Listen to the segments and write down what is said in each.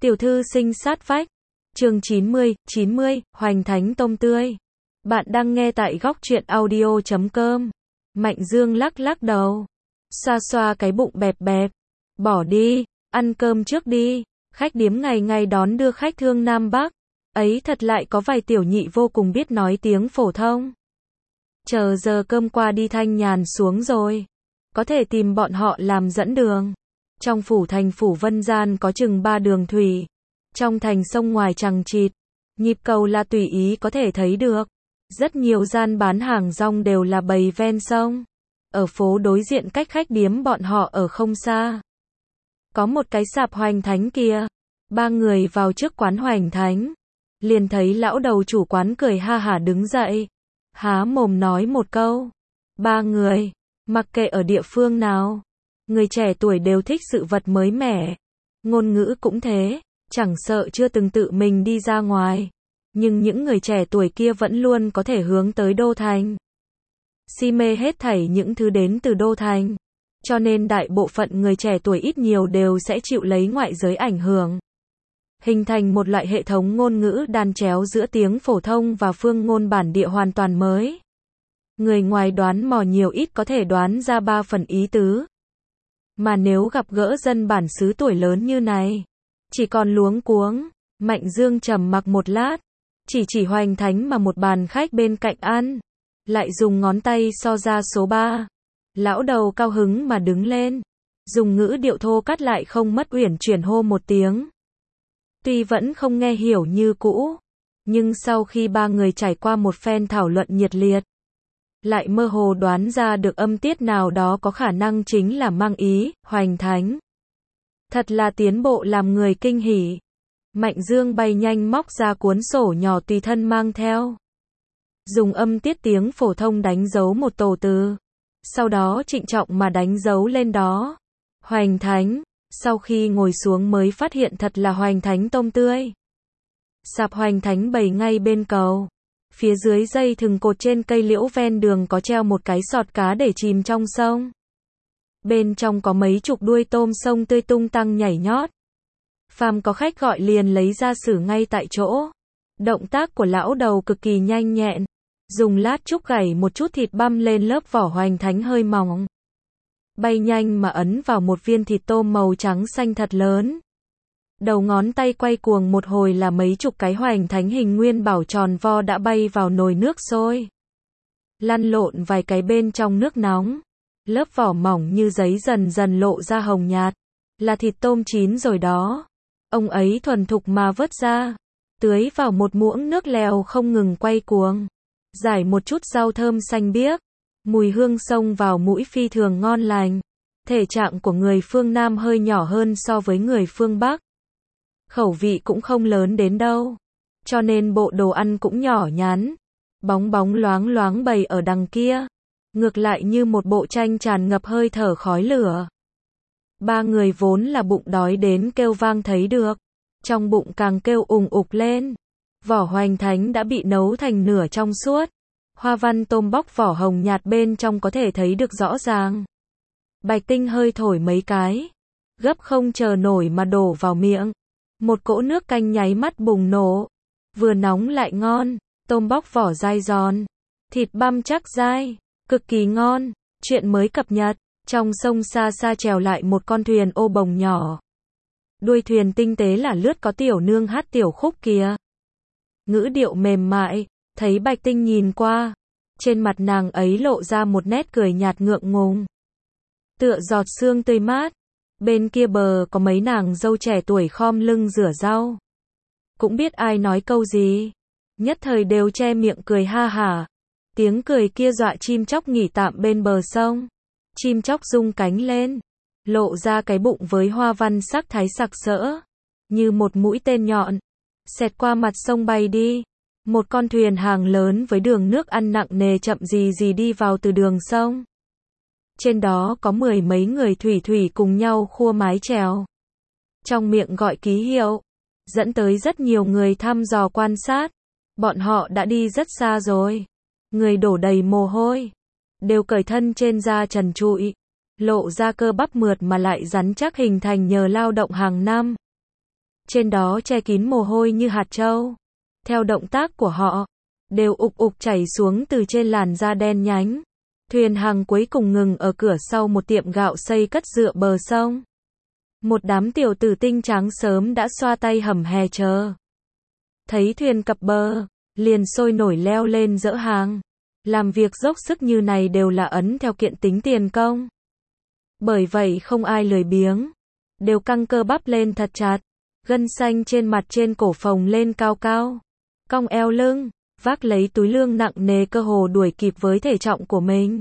Tiểu thư sinh sát vách. Chương 90, Hoành Thánh tôm tươi. Bạn đang nghe tại góc truyện audio.com. Mạnh Dương lắc lắc đầu, xoa xoa cái bụng bẹp bẹp. Bỏ đi, ăn cơm trước đi. Khách điếm ngày ngày đón đưa khách thương Nam Bắc. Ấy thật lại có vài tiểu nhị vô cùng biết nói tiếng phổ thông. Chờ giờ cơm qua đi thanh nhàn xuống rồi. Có thể tìm bọn họ làm dẫn đường. Trong phủ thành phủ Vân Gian có chừng 3 đường thủy. Trong thành sông ngoài chằng chịt. Nhịp cầu là tùy ý có thể thấy được. Rất nhiều gian bán hàng rong đều là bày ven sông. Ở phố đối diện cách khách điếm bọn họ ở không xa. Có một cái sạp Hoành Thánh kia. 3 người vào trước quán Hoành Thánh. Liền thấy lão đầu chủ quán cười ha hả đứng dậy. Há mồm nói một câu. 3 người, mặc kệ ở địa phương nào. Người trẻ tuổi đều thích sự vật mới mẻ. Ngôn ngữ cũng thế, chẳng sợ chưa từng tự mình đi ra ngoài. Nhưng những người trẻ tuổi kia vẫn luôn có thể hướng tới đô thành. Si mê hết thảy những thứ đến từ đô thành. Cho nên đại bộ phận người trẻ tuổi ít nhiều đều sẽ chịu lấy ngoại giới ảnh hưởng. Hình thành một loại hệ thống ngôn ngữ đan chéo giữa tiếng phổ thông và phương ngôn bản địa hoàn toàn mới. Người ngoài đoán mò nhiều ít có thể đoán ra 3 phần ý tứ. Mà nếu gặp gỡ dân bản xứ tuổi lớn như này, chỉ còn luống cuống. Mạnh Dương trầm mặc một lát, chỉ Hoành Thánh mà một bàn khách bên cạnh ăn, lại dùng ngón tay so ra số 3. Lão đầu cao hứng mà đứng lên, dùng ngữ điệu thô cắt lại không mất uyển chuyển hô một tiếng. Tuy vẫn không nghe hiểu như cũ, nhưng sau khi 3 người trải qua một phen thảo luận nhiệt liệt, lại mơ hồ đoán ra được âm tiết nào đó có khả năng chính là mang ý, Hoành Thánh. Thật là tiến bộ làm người kinh hỉ. Mạnh Dương bay nhanh móc ra cuốn sổ nhỏ tùy thân mang theo. Dùng âm tiết tiếng phổ thông đánh dấu một tổ từ. Sau đó trịnh trọng mà đánh dấu lên đó. Hoành Thánh. Sau khi ngồi xuống mới phát hiện thật là Hoành Thánh tôm tươi. Sạp Hoành Thánh bày ngay bên cầu. Phía dưới dây thừng cột trên cây liễu ven đường có treo một cái sọt cá để chìm trong sông. Bên trong có mấy chục đuôi tôm sông tươi tung tăng nhảy nhót. Phàm có khách gọi liền lấy ra xử ngay tại chỗ. Động tác của lão đầu cực kỳ nhanh nhẹn. Dùng lát trúc gảy một chút thịt băm lên lớp vỏ Hoành Thánh hơi mỏng. Bay nhanh mà ấn vào một viên thịt tôm màu trắng xanh thật lớn. Đầu ngón tay quay cuồng một hồi là mấy chục cái Hoành Thánh hình nguyên bảo tròn vo đã bay vào nồi nước sôi. Lăn lộn vài cái bên trong nước nóng. Lớp vỏ mỏng như giấy dần dần lộ ra hồng nhạt. Là thịt tôm chín rồi đó. Ông ấy thuần thục mà vớt ra. Tưới vào một muỗng nước lèo không ngừng quay cuồng. Rải một chút rau thơm xanh biếc. Mùi hương xông vào mũi phi thường ngon lành. Thể trạng của người phương Nam hơi nhỏ hơn so với người phương Bắc. Khẩu vị cũng không lớn đến đâu. Cho nên bộ đồ ăn cũng nhỏ nhắn. Bóng bóng loáng loáng bày ở đằng kia. Ngược lại như một bộ tranh tràn ngập hơi thở khói lửa. 3 người vốn là bụng đói đến kêu vang thấy được. Trong bụng càng kêu ùng ục lên. Vỏ Hoành Thánh đã bị nấu thành nửa trong suốt. Hoa văn tôm bóc vỏ hồng nhạt bên trong có thể thấy được rõ ràng. Bạch Tinh hơi thổi mấy cái. Gấp không chờ nổi mà đổ vào miệng. Một cỗ nước canh nháy mắt bùng nổ. Vừa nóng lại ngon. Tôm bóc vỏ dai giòn. Thịt băm chắc dai. Cực kỳ ngon. Chuyện mới cập nhật. Trong sông xa xa trèo lại một con thuyền ô bồng nhỏ. Đuôi thuyền tinh tế là lướt có tiểu nương hát tiểu khúc kìa. Ngữ điệu mềm mại. Thấy Bạch Tinh nhìn qua. Trên mặt nàng ấy lộ ra một nét cười nhạt ngượng ngùng. Tựa giọt sương tươi mát. Bên kia bờ có mấy nàng dâu trẻ tuổi khom lưng rửa rau. Cũng biết ai nói câu gì. Nhất thời đều che miệng cười ha hả. Tiếng cười kia dọa chim chóc nghỉ tạm bên bờ sông. Chim chóc rung cánh lên. Lộ ra cái bụng với hoa văn sắc thái sặc sỡ. Như một mũi tên nhọn. Xẹt qua mặt sông bay đi. Một con thuyền hàng lớn với đường nước ăn nặng nề chậm gì đi vào từ đường sông. Trên đó có 10 mấy người thủy cùng nhau khua mái chèo. Trong miệng gọi ký hiệu. Dẫn tới rất nhiều người thăm dò quan sát. Bọn họ đã đi rất xa rồi. Người đổ đầy mồ hôi. Đều cởi thân trên da trần trụi. Lộ ra cơ bắp mượt mà lại rắn chắc hình thành nhờ lao động hàng năm. trên đó che kín mồ hôi như hạt trâu. Theo động tác của họ, đều ục ục chảy xuống từ trên làn da đen nhánh. Thuyền hàng cuối cùng ngừng ở cửa sau một tiệm gạo xây cất dựa bờ sông. Một đám tiểu tử tinh trắng sớm đã xoa tay hầm hè chờ. Thấy thuyền cập bờ, liền sôi nổi leo lên dỡ hàng. Làm việc dốc sức như này đều là ấn theo kiện tính tiền công. Bởi vậy không ai lười biếng, đều căng cơ bắp lên thật chặt, gân xanh trên mặt trên cổ phồng lên cao cao, cong eo lưng, vác lấy túi lương nặng nề cơ hồ đuổi kịp với thể trọng của mình.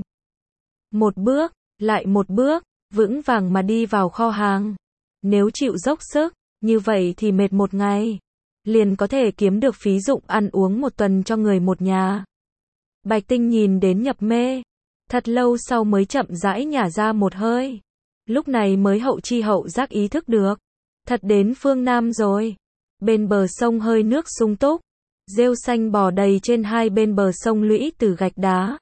Một bước, lại một bước, vững vàng mà đi vào kho hàng. Nếu chịu dốc sức, như vậy thì mệt một ngày, liền có thể kiếm được phí dụng ăn uống một tuần cho người một nhà. Bạch Tinh nhìn đến nhập mê, thật lâu sau mới chậm rãi nhả ra một hơi. Lúc này mới hậu chi hậu giác ý thức được, thật đến phương Nam rồi. Bên bờ sông hơi nước sung túc, rêu xanh bò đầy trên hai bên bờ sông lũy từ gạch đá.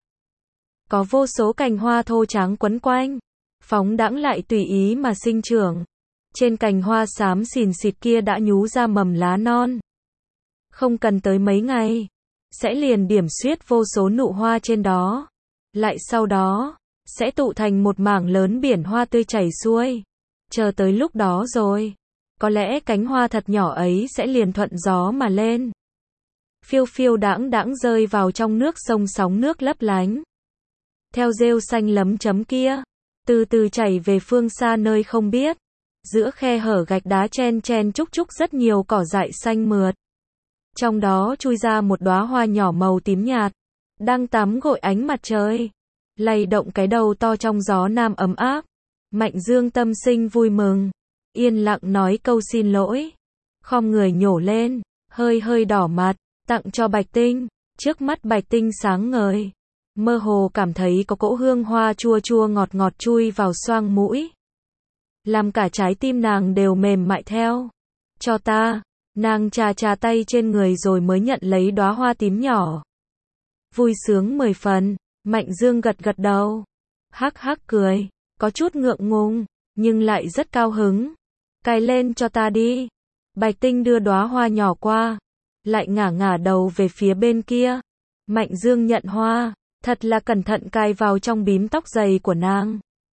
Có vô số cành hoa thô trắng quấn quanh, phóng đãng lại tùy ý mà sinh trưởng. Trên cành hoa xám xìn xịt kia đã nhú ra mầm lá non. Không cần tới mấy ngày, sẽ liền điểm xuyết vô số nụ hoa trên đó. Lại sau đó, sẽ tụ thành một mảng lớn biển hoa tươi chảy xuôi. Chờ tới lúc đó rồi, có lẽ cánh hoa thật nhỏ ấy sẽ liền thuận gió mà lên. Phiêu phiêu đãng đãng rơi vào trong nước sông sóng nước lấp lánh. Theo rêu xanh lấm chấm kia, từ từ chảy về phương xa nơi không biết. Giữa khe hở gạch đá chen chen chúc chúc rất nhiều cỏ dại xanh mượt. Trong đó chui ra một đóa hoa nhỏ màu tím nhạt, đang tắm gội ánh mặt trời, lay động cái đầu to trong gió nam ấm áp. Mạnh Dương tâm sinh vui mừng, yên lặng nói câu xin lỗi, khom người nhổ lên, hơi hơi đỏ mặt, tặng cho Bạch Tinh. Trước mắt Bạch Tinh sáng ngời, mơ hồ cảm thấy có cỗ hương hoa chua chua ngọt ngọt chui vào xoang mũi, làm cả trái tim nàng đều mềm mại theo. Cho ta, nàng chà chà tay trên người rồi mới nhận lấy đóa hoa tím nhỏ. Vui sướng 10 phần, Mạnh Dương gật gật đầu, hắc hắc cười, có chút ngượng ngùng, nhưng lại rất cao hứng. Cài lên cho ta đi. Bạch Tinh đưa đóa hoa nhỏ qua, lại ngả ngả đầu về phía bên kia. Mạnh Dương nhận hoa, thật là cẩn thận cài vào trong bím tóc dày của nàng.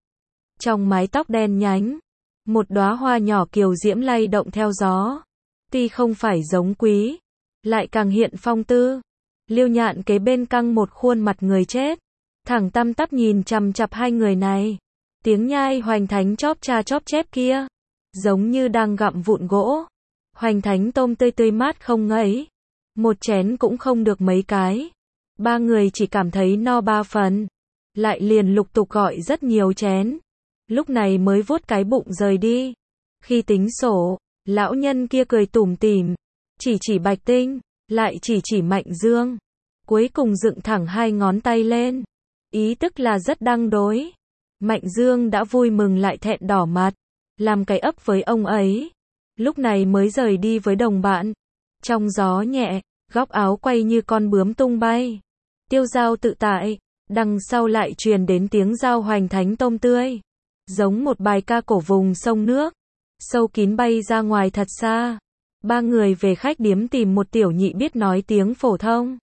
Trong mái tóc đen nhánh, một đóa hoa nhỏ kiều diễm lay động theo gió. Tuy không phải giống quý, lại càng hiện phong tư. Liêu Nhạn kế bên căng một khuôn mặt người chết, thẳng tăm tắp nhìn chằm chằm hai người này. Tiếng nhai Hoành Thánh chóp cha chóp chép kia, giống như đang gặm vụn gỗ. Hoành Thánh tôm tươi tươi mát không ngấy, một chén cũng không được mấy cái. Ba người chỉ cảm thấy no 3 phần, lại liền lục tục gọi rất nhiều chén. Lúc này mới vuốt cái bụng rời đi. Khi tính sổ, lão nhân kia cười tủm tỉm, chỉ Bạch Tinh, lại chỉ Mạnh Dương. Cuối cùng dựng thẳng hai ngón tay lên, ý tức là rất đăng đối. Mạnh Dương đã vui mừng lại thẹn đỏ mặt, làm cái ấp với ông ấy. Lúc này mới rời đi với đồng bạn. Trong gió nhẹ, góc áo quay như con bướm tung bay. Tiêu dao tự tại, đằng sau lại truyền đến tiếng dao Hoành Thánh tôm tươi. Giống một bài ca cổ vùng sông nước, sâu kín bay ra ngoài thật xa. Ba người về khách điếm tìm một tiểu nhị biết nói tiếng phổ thông.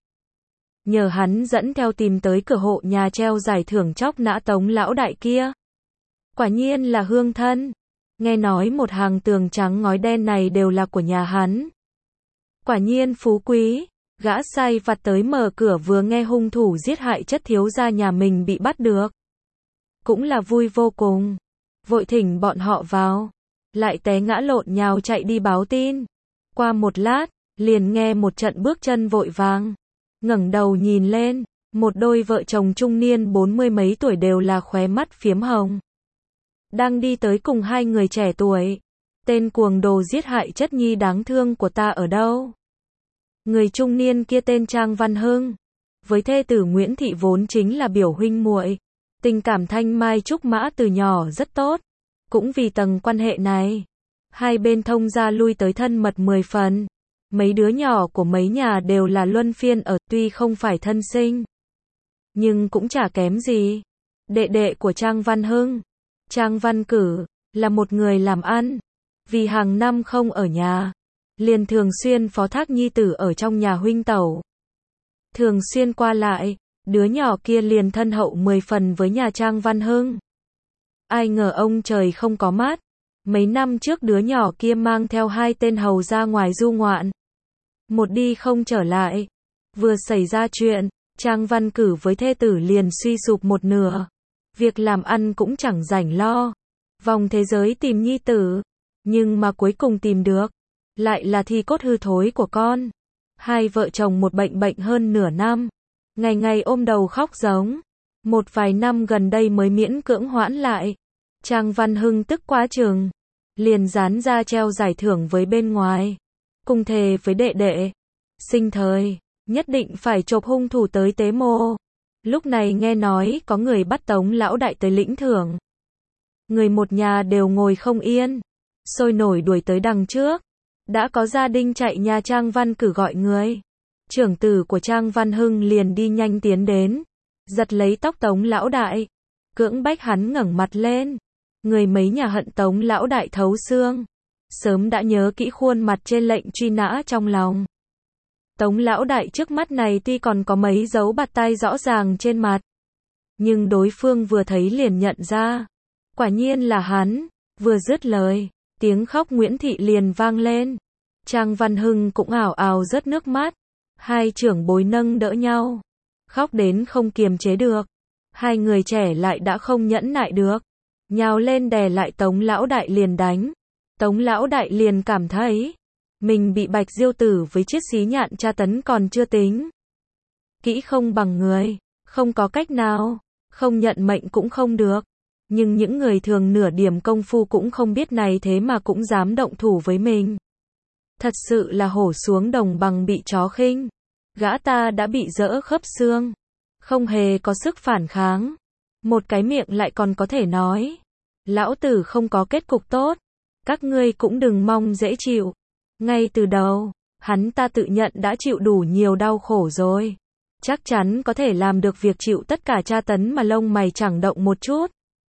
Nhờ hắn dẫn theo tìm tới cửa hộ nhà treo giải thưởng chóc nã Tống lão đại kia. Quả nhiên là hương thân. Nghe nói một hàng tường trắng ngói đen này đều là của nhà hắn. Quả nhiên phú quý. Gã sai vặt tới mở cửa vừa nghe hung thủ giết hại chất thiếu gia nhà mình bị bắt được. Cũng là vui vô cùng. Vội thỉnh bọn họ vào. Lại té ngã lộn nhào chạy đi báo tin. Qua một lát, liền nghe một trận bước chân vội vàng. Ngẩng đầu nhìn lên, một đôi vợ chồng trung niên 40 mấy tuổi đều là khóe mắt phiếm hồng. Đang đi tới cùng hai người trẻ tuổi. Tên cuồng đồ giết hại chất nhi đáng thương của ta ở đâu? Người trung niên kia tên Trang Văn Hưng. Với thê tử Nguyễn Thị vốn chính là biểu huynh muội. Tình cảm thanh mai trúc mã từ nhỏ rất tốt. Cũng vì tầng quan hệ này, hai bên thông gia lui tới thân mật 10 phần. Mấy đứa nhỏ của mấy nhà đều là luân phiên ở, tuy không phải thân sinh, nhưng cũng chả kém gì. Đệ đệ của Trang Văn Hưng, Trang Văn Cử, là một người làm ăn, Vì hàng năm không ở nhà, liền thường xuyên phó thác nhi tử ở trong nhà huynh tẩu. Thường xuyên qua lại, đứa nhỏ kia liền thân hậu 10 phần với nhà Trang Văn Hưng. Ai ngờ ông trời không có mắt. Mấy năm trước đứa nhỏ kia mang theo 2 tên hầu ra ngoài du ngoạn. Một đi không trở lại. Vừa xảy ra chuyện, Trang Văn Cử với thê tử liền suy sụp một nửa. Việc làm ăn cũng chẳng rảnh lo. Vòng thế giới tìm nhi tử. Nhưng mà cuối cùng tìm được. Lại là thi cốt hư thối của con. Hai vợ chồng một bệnh hơn nửa năm. Ngày ngày ôm đầu khóc giống. Một vài năm gần đây mới miễn cưỡng hoãn lại. Trang Văn Hưng tức quá chừng. Liền dán ra treo giải thưởng với bên ngoài. Cùng thề với đệ đệ. Sinh thời, nhất định phải chộp hung thủ tới tế mộ. Lúc này nghe nói có người bắt Tống lão đại tới lĩnh thưởng. Người một nhà đều ngồi không yên. Sôi nổi đuổi tới đằng trước. Đã có gia đình chạy nhà Trang Văn Cử gọi người. Trưởng tử của Trang Văn Hưng liền đi nhanh tiến đến. Giật lấy tóc Tống lão đại. Cưỡng bách hắn ngẩng mặt lên. Người mấy nhà hận Tống lão đại thấu xương. Sớm đã nhớ kỹ khuôn mặt trên lệnh truy nã trong lòng. Tống lão đại trước mắt này tuy còn có mấy dấu bạt tay rõ ràng trên mặt. Nhưng đối phương vừa thấy liền nhận ra. Quả nhiên là hắn. Vừa dứt lời, tiếng khóc Nguyễn Thị liền vang lên. Trang Văn Hưng cũng ào ào rớt nước mắt. Hai trưởng bối nâng đỡ nhau. Khóc đến không kiềm chế được. Hai người trẻ lại đã không nhẫn nại được. Nhào lên đè lại Tống lão đại liền đánh. Tống lão đại liền cảm thấy mình bị Bạch Diêu Tử với chiếc xí nhạn tra tấn còn chưa tính. Kỹ không bằng người, không có cách nào, không nhận mệnh cũng không được. Nhưng những người thường nửa điểm công phu cũng không biết này thế mà cũng dám động thủ với mình. Thật sự là hổ xuống đồng bằng bị chó khinh. Gã ta đã bị rỡ khớp xương, không hề có sức phản kháng. Một cái miệng lại còn có thể nói. Lão tử không có kết cục tốt. Các ngươi cũng đừng mong dễ chịu. Ngay từ đầu, hắn ta tự nhận đã chịu đủ nhiều đau khổ rồi. Chắc chắn có thể làm được việc chịu tất cả tra tấn mà lông mày chẳng động một chút.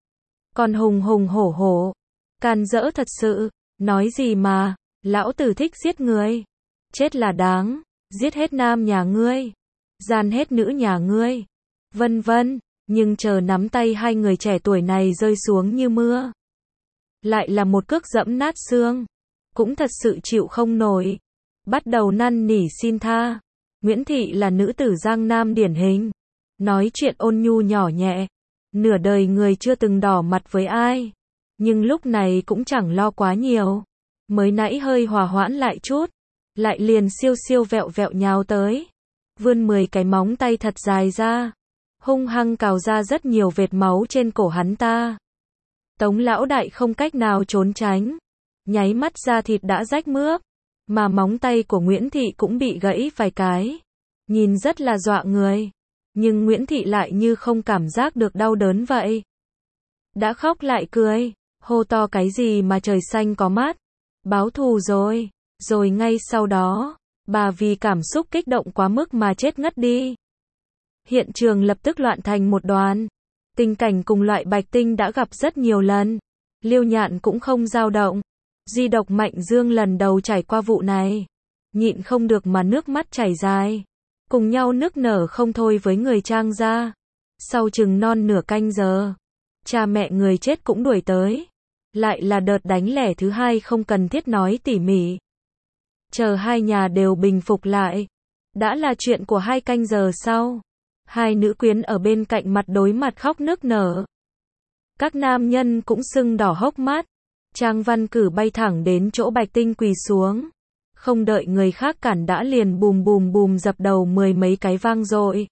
Còn hùng hùng hổ hổ, can dỡ thật sự, nói gì mà, lão tử thích giết người. Chết là đáng, giết hết nam nhà ngươi, gian hết nữ nhà ngươi, vân vân. Nhưng chờ nắm tay hai người trẻ tuổi này rơi xuống như mưa. Lại là một cước dẫm nát xương. Cũng thật sự chịu không nổi. Bắt đầu năn nỉ xin tha. Nguyễn Thị là nữ tử Giang Nam điển hình. Nói chuyện ôn nhu nhỏ nhẹ. Nửa đời người chưa từng đỏ mặt với ai. Nhưng lúc này cũng chẳng lo quá nhiều. Mới nãy hơi hòa hoãn lại chút. Lại liền siêu siêu vẹo vẹo nhào tới. Vươn 10 cái móng tay thật dài ra. Hung hăng cào ra rất nhiều vệt máu trên cổ hắn ta. Tống lão đại không cách nào trốn tránh. Nháy mắt da thịt đã rách mướp. Mà móng tay của Nguyễn Thị cũng bị gãy vài cái. Nhìn rất là dọa người. Nhưng Nguyễn Thị lại như không cảm giác được đau đớn vậy. Đã khóc lại cười. Hô to cái gì mà trời xanh có mắt. Báo thù rồi. Rồi ngay sau đó, bà vì cảm xúc kích động quá mức mà chết ngất đi. Hiện trường lập tức loạn thành một đoàn. Tình cảnh cùng loại Bạch Tinh đã gặp rất nhiều lần. Liêu Nhạn cũng không dao động. Duy độc Mạnh Dương lần đầu trải qua vụ này. Nhịn không được mà nước mắt chảy dài. Cùng nhau nức nở không thôi với người Trang gia. Sau chừng non nửa canh giờ, cha mẹ người chết cũng đuổi tới. Lại là đợt đánh lẻ thứ hai không cần thiết nói tỉ mỉ. Chờ hai nhà đều bình phục lại. Đã là chuyện của 2 canh giờ sau. Hai nữ quyến ở bên cạnh mặt đối mặt khóc nức nở. Các nam nhân cũng sưng đỏ hốc mắt. Trang Văn Cử bay thẳng đến chỗ Bạch Tinh quỳ xuống. Không đợi người khác cản đã liền bùm bùm bùm dập đầu 10 mấy cái vang dội.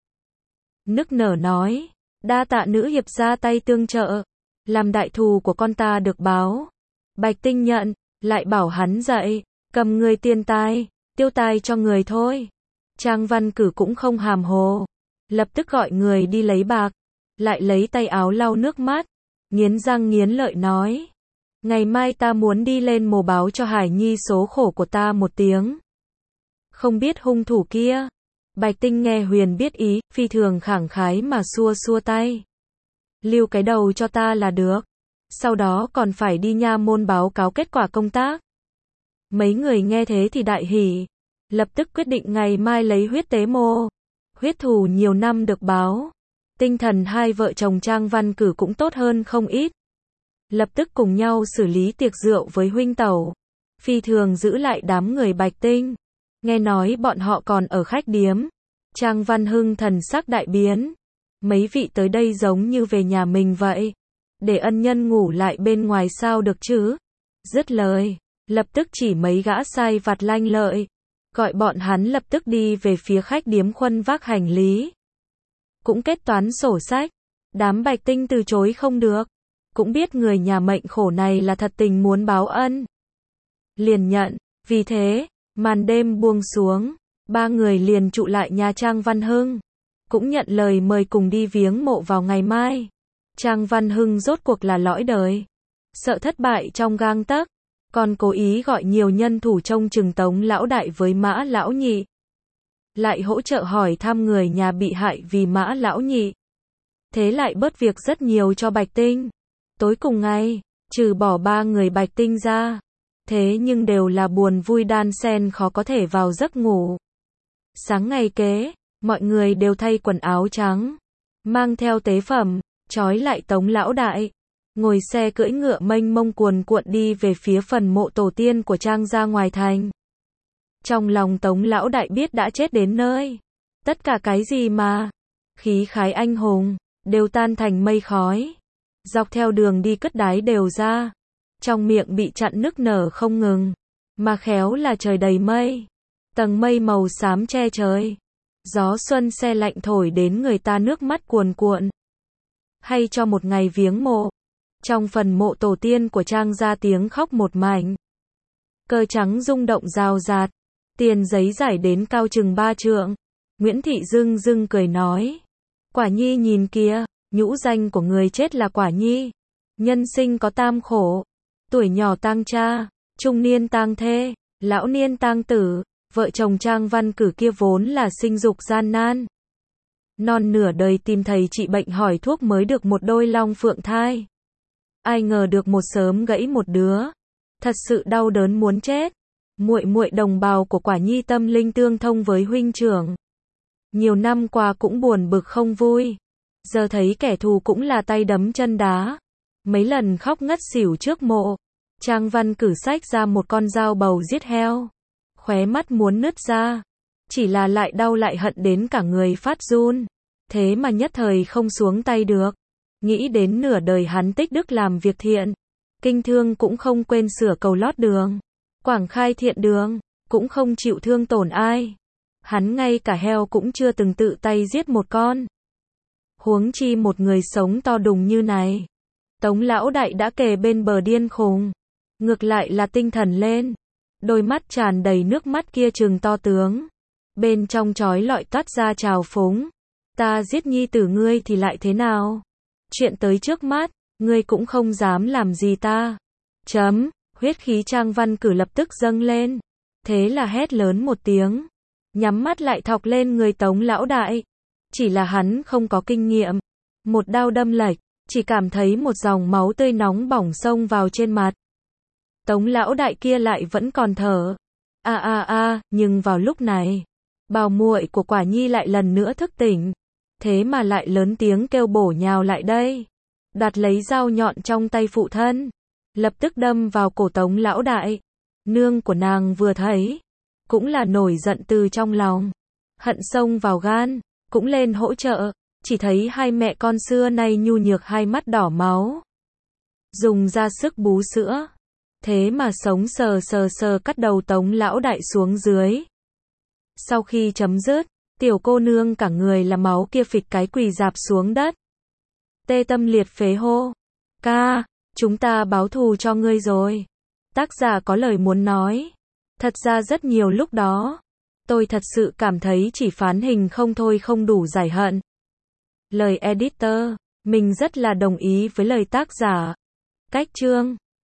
Nức nở nói, đa tạ nữ hiệp ra tay tương trợ. Làm đại thù của con ta được báo. Bạch Tinh nhận, lại bảo hắn dậy, cầm người tiền tài, tiêu tài cho người thôi. Trang Văn Cử cũng không hàm hồ. Lập tức gọi người đi lấy bạc. Lại lấy tay áo lau nước mắt. Nghiến răng nghiến lợi nói. Ngày mai ta muốn đi lên mồ báo cho Hải Nhi số khổ của ta một tiếng. Không biết hung thủ kia. Bạch Tinh nghe Huyền biết ý, phi thường khẳng khái mà xua xua tay. Lưu cái đầu cho ta là được. sau đó còn phải đi nha môn báo cáo kết quả công tác. Mấy người nghe thế thì đại hỉ, lập tức quyết định ngày mai lấy huyết tế mô. Huyết thù nhiều năm được báo, tinh thần hai vợ chồng Trang Văn Cử cũng tốt hơn không ít. Lập tức cùng nhau xử lý tiệc rượu với huynh tẩu, phi thường giữ lại đám người Bạch Tinh. Nghe nói bọn họ còn ở khách điếm, Trang Văn Hưng thần sắc đại biến. Mấy vị tới đây giống như về nhà mình vậy, để ân nhân ngủ lại bên ngoài sao được chứ? Dứt lời, lập tức chỉ mấy gã sai vặt lanh lợi, gọi bọn hắn lập tức đi về phía khách điếm khuân vác hành lý. Cũng kết toán sổ sách, đám Bạch Tinh từ chối không được, cũng biết người nhà mệnh khổ này là thật tình muốn báo ân. Liền nhận, vì thế, màn đêm buông xuống, ba người liền trụ lại nhà Trang Văn Hưng, cũng nhận lời mời cùng đi viếng mộ vào ngày mai. Trang Văn Hưng rốt cuộc là lõi đời, sợ thất bại trong gang tấc, còn cố ý gọi nhiều nhân thủ trông chừng Tống lão đại với Mã lão nhị, lại hỗ trợ hỏi thăm người nhà bị hại vì Mã lão nhị. Thế lại bớt việc rất nhiều cho Bạch Tinh. Tối cùng ngày, trừ bỏ ba người Bạch Tinh ra, thế nhưng đều là buồn vui đan xen khó có thể vào giấc ngủ. Sáng ngày kế, mọi người đều thay quần áo trắng, mang theo tế phẩm, trói lại Tống lão đại, ngồi xe cưỡi ngựa mênh mông cuồn cuộn đi về phía phần mộ tổ tiên của Trang gia ngoài thành. Trong lòng Tống lão đại biết đã chết đến nơi, tất cả cái gì mà khí khái anh hùng đều tan thành mây khói. Dọc theo đường đi cất đái đều ra, trong miệng bị chặn nức nở không ngừng, mà khéo là trời đầy mây, tầng mây màu xám che trời, gió xuân se lạnh thổi đến người ta nước mắt cuồn cuộn. Hay cho một ngày viếng mộ, trong phần mộ tổ tiên của Trang gia tiếng khóc một mảnh, cờ trắng rung động rào rạt, tiền giấy giải đến cao chừng 3 trượng. Nguyễn Thị dưng dưng cười nói, Quả Nhi nhìn kìa, nhũ danh của người chết là Quả Nhi. Nhân sinh có tam khổ, tuổi nhỏ tang cha, trung niên tang thê, lão niên tang tử. Vợ chồng Trang Văn Cử kia vốn là sinh dục gian nan, non nửa đời tìm thầy trị bệnh hỏi thuốc mới được một đôi long phượng thai. Ai ngờ được một sớm gãy một đứa, thật sự đau đớn muốn chết. Muội muội đồng bào của Quả Nhi tâm linh tương thông với huynh trưởng, nhiều năm qua cũng buồn bực không vui, giờ thấy kẻ thù cũng là tay đấm chân đá, mấy lần khóc ngất xỉu trước mộ. Trang Văn Cử xách ra một con dao bầu giết heo, khóe mắt muốn nứt ra, chỉ là lại đau lại hận đến cả người phát run, thế mà nhất thời không xuống tay được. Nghĩ đến nửa đời hắn tích đức làm việc thiện, kinh thương cũng không quên sửa cầu lót đường, quảng khai thiện đường, cũng không chịu thương tổn ai. Hắn ngay cả heo cũng chưa từng tự tay giết một con, huống chi một người sống to đùng như này. Tống lão đại đã kề bên bờ điên khùng, ngược lại là tinh thần lên, đôi mắt tràn đầy nước mắt kia trừng to tướng, bên trong chói lọi toát ra trào phúng. Ta giết nhi tử ngươi thì lại thế nào? Chuyện tới trước mắt, ngươi cũng không dám làm gì ta. Chấm, huyết khí Trang Văn Cử lập tức dâng lên, thế là hét lớn một tiếng, nhắm mắt lại thọc lên người Tống lão đại. Chỉ là hắn không có kinh nghiệm, một đao đâm lệch, chỉ cảm thấy một dòng máu tươi nóng bỏng xông vào trên mặt. Tống lão đại kia lại vẫn còn thở. Nhưng vào lúc này, bào muội của Quả Nhi lại lần nữa thức tỉnh, thế mà lại lớn tiếng kêu bổ nhào lại đây, đoạt lấy dao nhọn trong tay phụ thân, lập tức đâm vào cổ Tống lão đại. Nương của nàng vừa thấy, cũng là nổi giận từ trong lòng, hận xông vào gan, cũng lên hỗ trợ, chỉ thấy hai mẹ con xưa nay nhu nhược hai mắt đỏ máu, dùng ra sức bú sữa, thế mà sống sờ cắt đầu Tống lão đại xuống dưới. Sau khi chấm dứt, tiểu cô nương cả người là máu kia phịch cái quỳ rạp xuống đất, tê tâm liệt phế hô, ca, chúng ta báo thù cho ngươi rồi. Tác giả có lời muốn nói, thật ra rất nhiều lúc đó, tôi thật sự cảm thấy chỉ phán hình không thôi không đủ giải hận. Lời editor, mình rất là đồng ý với lời tác giả. Cách chương